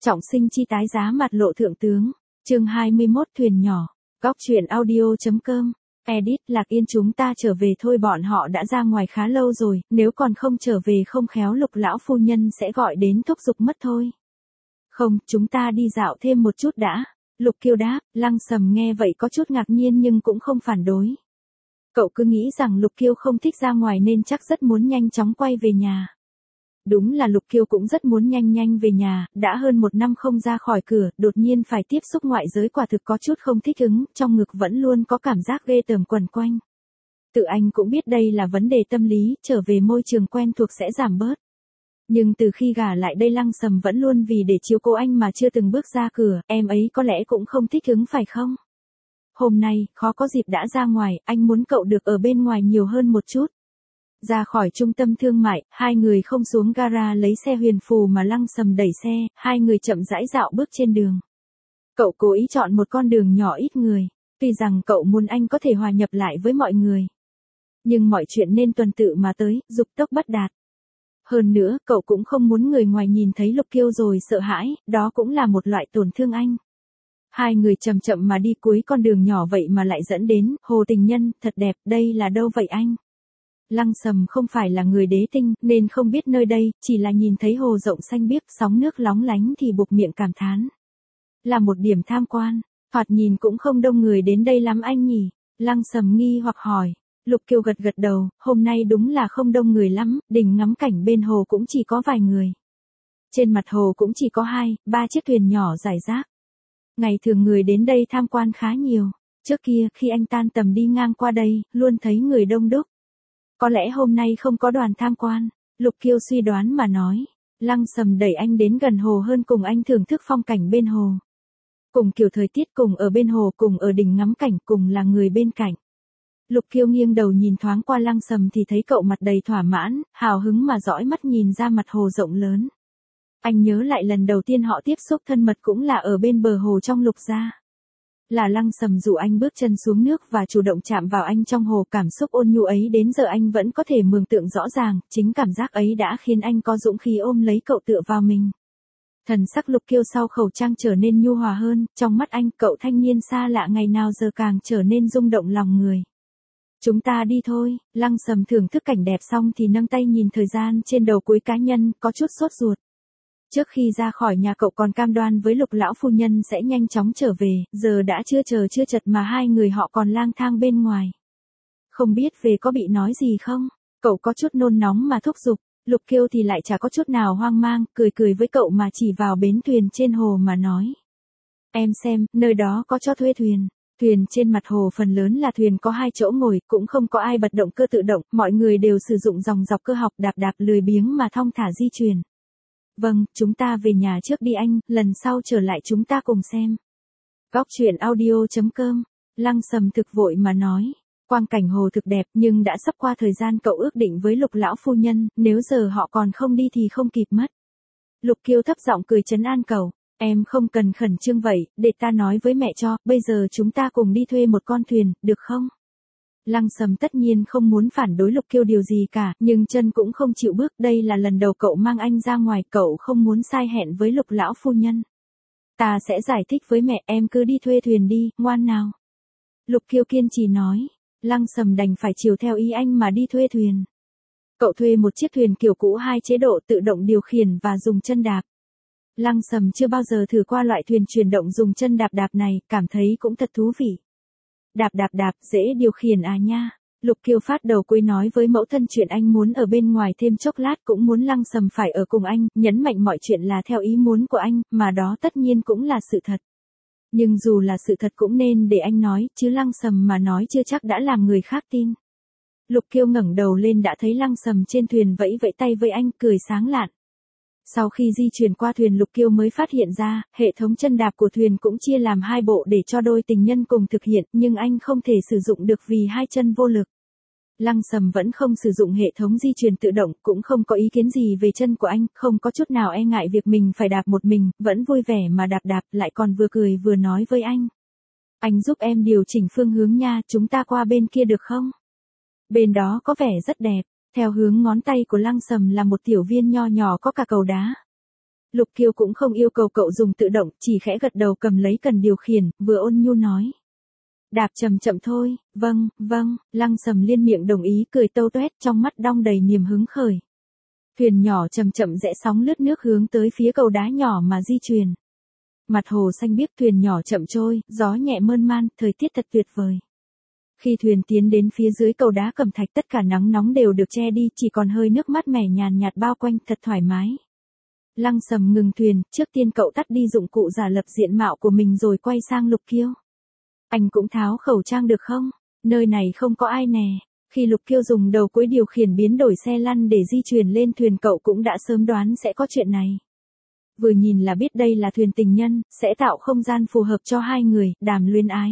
Trọng sinh chi tái giá mặt lộ thượng tướng. Chương 21 thuyền nhỏ. Góc truyện audio.com. Edit Lạc Yên chúng ta trở về thôi, bọn họ đã ra ngoài khá lâu rồi, nếu còn không trở về không khéo Lục lão phu nhân sẽ gọi đến thúc giục mất thôi. Không, chúng ta đi dạo thêm một chút đã. Lục Kiêu đáp. Lăng Sầm nghe vậy có chút ngạc nhiên nhưng cũng không phản đối. Cậu cứ nghĩ rằng Lục Kiêu không thích ra ngoài nên chắc rất muốn nhanh chóng quay về nhà. Đúng là Lục Kiêu cũng rất muốn nhanh nhanh về nhà, đã hơn 1 năm không ra khỏi cửa, đột nhiên phải tiếp xúc ngoại giới quả thực có chút không thích ứng, trong ngực vẫn luôn có cảm giác ghê tởm quẩn quanh. Tự anh cũng biết đây là vấn đề tâm lý, trở về môi trường quen thuộc sẽ giảm bớt. Nhưng từ khi gả lại đây Lăng Sầm vẫn luôn vì để chiếu cố anh mà chưa từng bước ra cửa, em ấy có lẽ cũng không thích ứng phải không? Hôm nay, khó có dịp đã ra ngoài, anh muốn cậu được ở bên ngoài nhiều hơn một chút. Ra khỏi trung tâm thương mại, hai người không xuống gara lấy xe huyền phù mà Lăng Sầm đẩy xe, hai người chậm rãi dạo bước trên đường. Cậu cố ý chọn một con đường nhỏ ít người, tuy rằng cậu muốn anh có thể hòa nhập lại với mọi người. Nhưng mọi chuyện nên tuần tự mà tới, dục tốc bất đạt. Hơn nữa, cậu cũng không muốn người ngoài nhìn thấy Lục Kiêu rồi sợ hãi, đó cũng là một loại tổn thương anh. Hai người chậm chậm mà đi cuối con đường nhỏ vậy mà lại dẫn đến Hồ Tình Nhân, thật đẹp, đây là đâu vậy anh? Lăng Sầm không phải là người đế tinh, nên không biết nơi đây, chỉ là nhìn thấy hồ rộng xanh biếc, sóng nước lóng lánh thì buộc miệng cảm thán. Là một điểm tham quan, thoạt nhìn cũng không đông người đến đây lắm anh nhỉ? Lăng Sầm nghi hoặc hỏi. Lục Kiêu gật gật đầu, hôm nay đúng là không đông người lắm, đỉnh ngắm cảnh bên hồ cũng chỉ có vài người. Trên mặt hồ cũng chỉ có 2-3 chiếc thuyền nhỏ rải rác. Ngày thường người đến đây tham quan khá nhiều, trước kia khi anh tan tầm đi ngang qua đây, luôn thấy người đông đúc. Có lẽ hôm nay không có đoàn tham quan, Lục Kiêu suy đoán mà nói. Lăng Sầm đẩy anh đến gần hồ hơn, cùng anh thưởng thức phong cảnh bên hồ. Cùng kiểu thời tiết, cùng ở bên hồ, cùng ở đỉnh ngắm cảnh, cùng là người bên cạnh. Lục Kiêu nghiêng đầu nhìn thoáng qua Lăng Sầm thì thấy cậu mặt đầy thỏa mãn, hào hứng mà dõi mắt nhìn ra mặt hồ rộng lớn. Anh nhớ lại lần đầu tiên họ tiếp xúc thân mật cũng là ở bên bờ hồ trong Lục gia. Là Lăng Sầm dụ anh bước chân xuống nước và chủ động chạm vào anh trong hồ, cảm xúc ôn nhu ấy đến giờ anh vẫn có thể mường tượng rõ ràng, chính cảm giác ấy đã khiến anh có dũng khí ôm lấy cậu tựa vào mình. Thần sắc Lục Kiêu sau khẩu trang trở nên nhu hòa hơn, trong mắt anh cậu thanh niên xa lạ ngày nào giờ càng trở nên rung động lòng người. Chúng ta đi thôi. Lăng Sầm thưởng thức cảnh đẹp xong thì nâng tay nhìn thời gian trên đầu cuối cá nhân, có chút sốt ruột. Trước khi ra khỏi nhà cậu còn cam đoan với Lục lão phu nhân sẽ nhanh chóng trở về, giờ đã chưa chật mà hai người họ còn lang thang bên ngoài. Không biết về có bị nói gì không? Cậu có chút nôn nóng mà thúc giục. Lục Kiêu thì lại chả có chút nào hoang mang, cười với cậu mà chỉ vào bến thuyền trên hồ mà nói. Em xem, nơi đó có cho thuê thuyền. Thuyền trên mặt hồ phần lớn là thuyền có 2 chỗ ngồi, cũng không có ai bật động cơ tự động, mọi người đều sử dụng dòng dọc cơ học đạp lười biếng mà thong thả di chuyển. Vâng, chúng ta về nhà trước đi anh, lần sau trở lại chúng ta cùng xem. Góc truyện audio.com. Lăng Sầm thực vội mà nói. Quang cảnh hồ thực đẹp nhưng đã sắp qua thời gian cậu ước định với Lục lão phu nhân, nếu giờ họ còn không đi thì không kịp mất. Lục Kiêu thấp giọng cười trấn an cậu. Em không cần khẩn trương vậy, để ta nói với mẹ cho, bây giờ chúng ta cùng đi thuê một con thuyền, được không? Lăng Sầm tất nhiên không muốn phản đối Lục Kiêu điều gì cả, nhưng chân cũng không chịu bước, đây là lần đầu cậu mang anh ra ngoài, cậu không muốn sai hẹn với Lục lão phu nhân. Ta sẽ giải thích với mẹ, em cứ đi thuê thuyền đi, ngoan nào. Lục Kiêu kiên trì nói. Lăng Sầm đành phải chiều theo ý anh mà đi thuê thuyền. Cậu thuê một chiếc thuyền kiểu cũ 2 chế độ tự động điều khiển và dùng chân đạp. Lăng Sầm chưa bao giờ thử qua loại thuyền chuyển động dùng chân đạp này, cảm thấy cũng thật thú vị. Đạp, dễ điều khiển à nha. Lục Kiêu phát đầu cuối nói với mẫu thân chuyện anh muốn ở bên ngoài thêm chốc lát, cũng muốn Lăng Sầm phải ở cùng anh, nhấn mạnh mọi chuyện là theo ý muốn của anh, mà đó tất nhiên cũng là sự thật. Nhưng dù là sự thật cũng nên để anh nói, chứ Lăng Sầm mà nói chưa chắc đã làm người khác tin. Lục Kiêu ngẩng đầu lên đã thấy Lăng Sầm trên thuyền vẫy tay với anh, cười sáng lạn. Sau khi di chuyển qua thuyền Lục Kiêu mới phát hiện ra, hệ thống chân đạp của thuyền cũng chia làm 2 bộ để cho đôi tình nhân cùng thực hiện, nhưng anh không thể sử dụng được vì 2 chân vô lực. Lăng Sầm vẫn không sử dụng hệ thống di chuyển tự động, cũng không có ý kiến gì về chân của anh, không có chút nào e ngại việc mình phải đạp một mình, vẫn vui vẻ mà đạp, lại còn vừa cười vừa nói với anh. Anh giúp em điều chỉnh phương hướng nha, chúng ta qua bên kia được không? Bên đó có vẻ rất đẹp. Theo hướng ngón tay của Lăng Sầm là một tiểu viên nho nhỏ có cả cầu đá. Lục Kiêu cũng không yêu cầu cậu dùng tự động, chỉ khẽ gật đầu cầm lấy cần điều khiển, vừa ôn nhu nói. Đạp chậm chậm thôi, vâng, vâng, Lăng Sầm liên miệng đồng ý cười tâu tuét trong mắt đong đầy niềm hứng khởi. Thuyền nhỏ chậm chậm rẽ sóng lướt nước hướng tới phía cầu đá nhỏ mà di chuyển. Mặt hồ xanh biếc thuyền nhỏ chậm trôi, gió nhẹ mơn man, thời tiết thật tuyệt vời. Khi thuyền tiến đến phía dưới cầu đá cẩm thạch tất cả nắng nóng đều được che đi, chỉ còn hơi nước mát mẻ nhàn nhạt bao quanh thật thoải mái. Lăng Sầm ngừng thuyền, trước tiên cậu tắt đi dụng cụ giả lập diện mạo của mình rồi quay sang Lục Kiêu. Anh cũng tháo khẩu trang được không? Nơi này không có ai nè. Khi Lục Kiêu dùng đầu cuối điều khiển biến đổi xe lăn để di chuyển lên thuyền cậu cũng đã sớm đoán sẽ có chuyện này. Vừa nhìn là biết đây là thuyền tình nhân, sẽ tạo không gian phù hợp cho hai người, đàm luyến ái.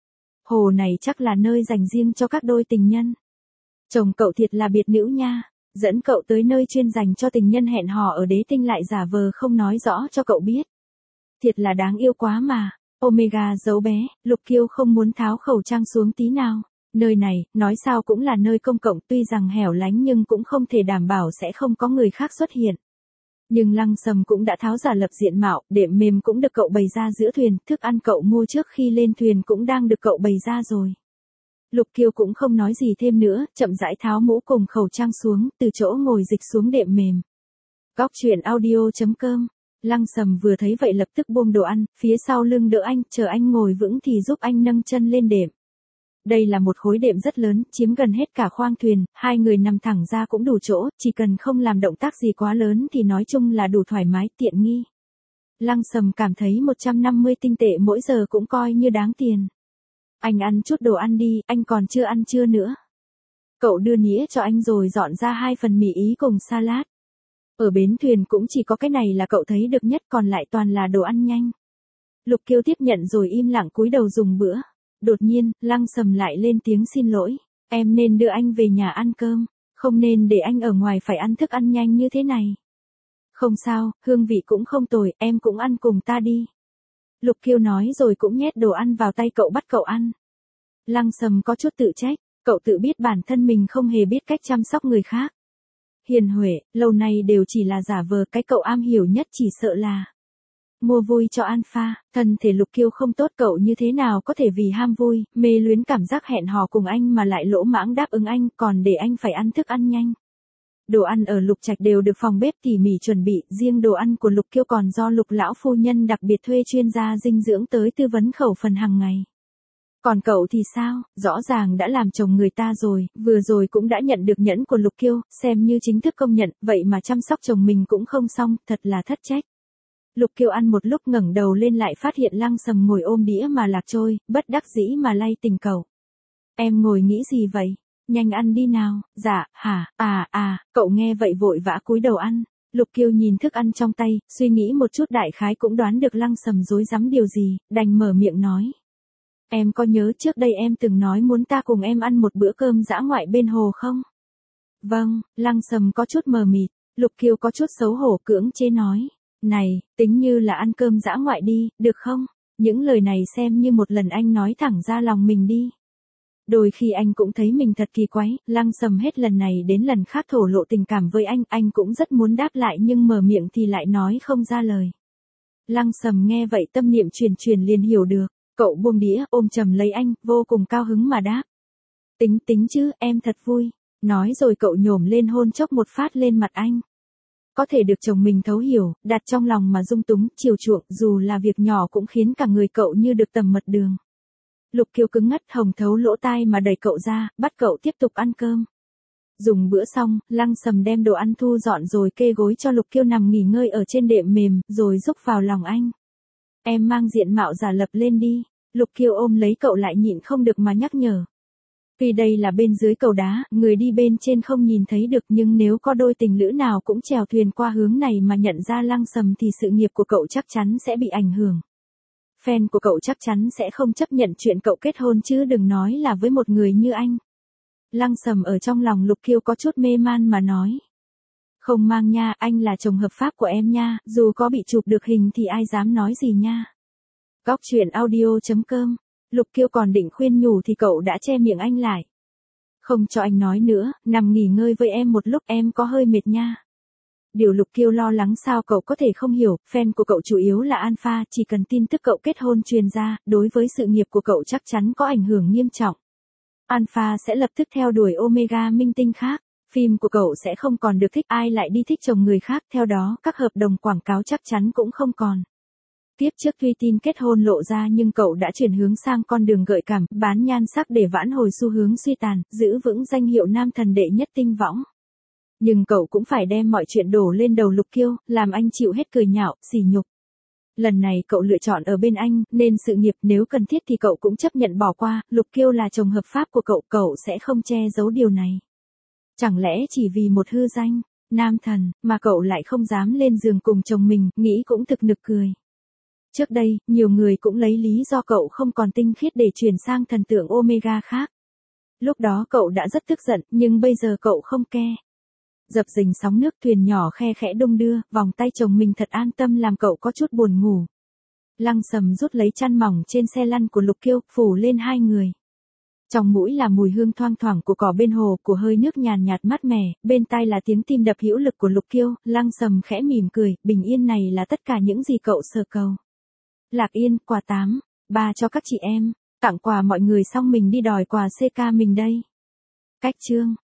Hồ này chắc là nơi dành riêng cho các đôi tình nhân. Chồng cậu thiệt là biệt nữ nha. Dẫn cậu tới nơi chuyên dành cho tình nhân hẹn hò ở đế tinh lại giả vờ không nói rõ cho cậu biết. Thiệt là đáng yêu quá mà. Omega giấu bé, Lục Kiêu không muốn tháo khẩu trang xuống tí nào. Nơi này, nói sao cũng là nơi công cộng, tuy rằng hẻo lánh nhưng cũng không thể đảm bảo sẽ không có người khác xuất hiện. Nhưng Lăng Sầm cũng đã tháo giả lập diện mạo, đệm mềm cũng được cậu bày ra giữa thuyền, thức ăn cậu mua trước khi lên thuyền cũng đang được cậu bày ra rồi. Lục Kiêu cũng không nói gì thêm nữa, chậm rãi tháo mũ cùng khẩu trang xuống, từ chỗ ngồi dịch xuống đệm mềm. Góc truyện audio.com. Lăng Sầm vừa thấy vậy lập tức buông đồ ăn, phía sau lưng đỡ anh, chờ anh ngồi vững thì giúp anh nâng chân lên đệm. Đây là một khối đệm rất lớn, chiếm gần hết cả khoang thuyền, hai người nằm thẳng ra cũng đủ chỗ, chỉ cần không làm động tác gì quá lớn thì nói chung là đủ thoải mái, tiện nghi. Lăng Sầm cảm thấy 150 tinh tệ mỗi giờ cũng coi như đáng tiền. Anh ăn chút đồ ăn đi, anh còn chưa ăn trưa nữa. Cậu đưa nĩa cho anh rồi dọn ra 2 phần mì ý cùng salad. Ở bến thuyền cũng chỉ có cái này là cậu thấy được nhất, còn lại toàn là đồ ăn nhanh. Lục Kiêu tiếp nhận rồi im lặng cúi đầu dùng bữa. Đột nhiên, Lăng Sầm lại lên tiếng xin lỗi. Em nên đưa anh về nhà ăn cơm, không nên để anh ở ngoài phải ăn thức ăn nhanh như thế này. Không sao, hương vị cũng không tồi, em cũng ăn cùng ta đi. Lục Kiêu nói rồi cũng nhét đồ ăn vào tay cậu bắt cậu ăn. Lăng Sầm có chút tự trách, cậu tự biết bản thân mình không hề biết cách chăm sóc người khác. Hiền huệ, lâu nay đều chỉ là giả vờ, cái cậu am hiểu nhất chỉ sợ là mua vui cho Alpha. Thân thể Lục Kiêu không tốt, cậu như thế nào có thể vì ham vui, mê luyến cảm giác hẹn hò cùng anh mà lại lỗ mãng đáp ứng anh, còn để anh phải ăn thức ăn nhanh. Đồ ăn ở Lục Trạch đều được phòng bếp tỉ mỉ chuẩn bị, riêng đồ ăn của Lục Kiêu còn do Lục lão phu nhân đặc biệt thuê chuyên gia dinh dưỡng tới tư vấn khẩu phần hàng ngày. Còn cậu thì sao, rõ ràng đã làm chồng người ta rồi, vừa rồi cũng đã nhận được nhẫn của Lục Kiêu, xem như chính thức công nhận, vậy mà chăm sóc chồng mình cũng không xong, thật là thất trách. Lục Kiêu ăn một lúc ngẩng đầu lên lại phát hiện Lăng Sầm ngồi ôm đĩa mà lạc trôi, bất đắc dĩ mà lay tình cậu. Em ngồi nghĩ gì vậy? Nhanh ăn đi nào. Dạ, hả, cậu nghe vậy vội vã cúi đầu ăn. Lục Kiêu nhìn thức ăn trong tay, suy nghĩ một chút đại khái cũng đoán được Lăng Sầm rối rắm điều gì, đành mở miệng nói. Em có nhớ trước đây em từng nói muốn ta cùng em ăn một bữa cơm dã ngoại bên hồ không? Vâng, Lăng Sầm có chút mờ mịt, Lục Kiêu có chút xấu hổ cưỡng chế nói. Này, tính như là ăn cơm dã ngoại đi, được không? Những lời này xem như một lần anh nói thẳng ra lòng mình đi. Đôi khi anh cũng thấy mình thật kỳ quái, Lăng Sầm hết lần này đến lần khác thổ lộ tình cảm với anh cũng rất muốn đáp lại nhưng mở miệng thì lại nói không ra lời. Lăng Sầm nghe vậy tâm niệm truyền liền hiểu được, cậu buông đĩa ôm chầm lấy anh, vô cùng cao hứng mà đáp. Tính chứ, em thật vui. Nói rồi cậu nhổm lên hôn chốc một phát lên mặt anh. Có thể được chồng mình thấu hiểu, đặt trong lòng mà dung túng, chiều chuộng, dù là việc nhỏ cũng khiến cả người cậu như được tầm mật đường. Lục Kiêu cứng ngắt hồng thấu lỗ tai mà đẩy cậu ra, bắt cậu tiếp tục ăn cơm. Dùng bữa xong, Lăng Sầm đem đồ ăn thu dọn rồi kê gối cho Lục Kiêu nằm nghỉ ngơi ở trên đệm mềm, rồi rúc vào lòng anh. Em mang diện mạo giả lập lên đi. Lục Kiêu ôm lấy cậu lại nhịn không được mà nhắc nhở. Vì đây là bên dưới cầu đá, người đi bên trên không nhìn thấy được, nhưng nếu có đôi tình lữ nào cũng chèo thuyền qua hướng này mà nhận ra Lăng Sầm thì sự nghiệp của cậu chắc chắn sẽ bị ảnh hưởng. Fan của cậu chắc chắn sẽ không chấp nhận chuyện cậu kết hôn chứ đừng nói là với một người như anh. Lăng Sầm ở trong lòng Lục Kiêu có chút mê man mà nói. Không mang nha, anh là chồng hợp pháp của em nha, dù có bị chụp được hình thì ai dám nói gì nha. Góc truyện audio.com. Lục Kiêu còn định khuyên nhủ thì cậu đã che miệng anh lại. Không cho anh nói nữa, nằm nghỉ ngơi với em một lúc, em có hơi mệt nha. Điều Lục Kiêu lo lắng sao cậu có thể không hiểu, fan của cậu chủ yếu là Alpha, chỉ cần tin tức cậu kết hôn truyền ra, đối với sự nghiệp của cậu chắc chắn có ảnh hưởng nghiêm trọng. Alpha sẽ lập tức theo đuổi Omega minh tinh khác, phim của cậu sẽ không còn được thích, ai lại đi thích chồng người khác, theo đó các hợp đồng quảng cáo chắc chắn cũng không còn. Tiếp trước tuy tin kết hôn lộ ra nhưng cậu đã chuyển hướng sang con đường gợi cảm, bán nhan sắc để vãn hồi xu hướng suy tàn, giữ vững danh hiệu nam thần đệ nhất tinh võng. Nhưng cậu cũng phải đem mọi chuyện đổ lên đầu Lục Kiêu, làm anh chịu hết cười nhạo, sỉ nhục. Lần này cậu lựa chọn ở bên anh, nên sự nghiệp nếu cần thiết thì cậu cũng chấp nhận bỏ qua, Lục Kiêu là chồng hợp pháp của cậu, cậu sẽ không che giấu điều này. Chẳng lẽ chỉ vì một hư danh, nam thần, mà cậu lại không dám lên giường cùng chồng mình, nghĩ cũng thực nực cười. Trước đây, nhiều người cũng lấy lý do cậu không còn tinh khiết để chuyển sang thần tượng Omega khác. Lúc đó cậu đã rất tức giận, nhưng bây giờ cậu không ke. Dập dình sóng nước thuyền nhỏ khe khẽ đung đưa, vòng tay chồng mình thật an tâm làm cậu có chút buồn ngủ. Lăng Sầm rút lấy chăn mỏng trên xe lăn của Lục Kiêu, phủ lên hai người. Trong mũi là mùi hương thoang thoảng của cỏ bên hồ, của hơi nước nhàn nhạt mát mẻ, bên tai là tiếng tim đập hữu lực của Lục Kiêu, Lăng Sầm khẽ mỉm cười, bình yên này là tất cả những gì cậu sở cầu. Lạc Yên, quà 8, 3 cho các chị em, tặng quà mọi người xong mình đi đòi quà CK mình đây. Cách chương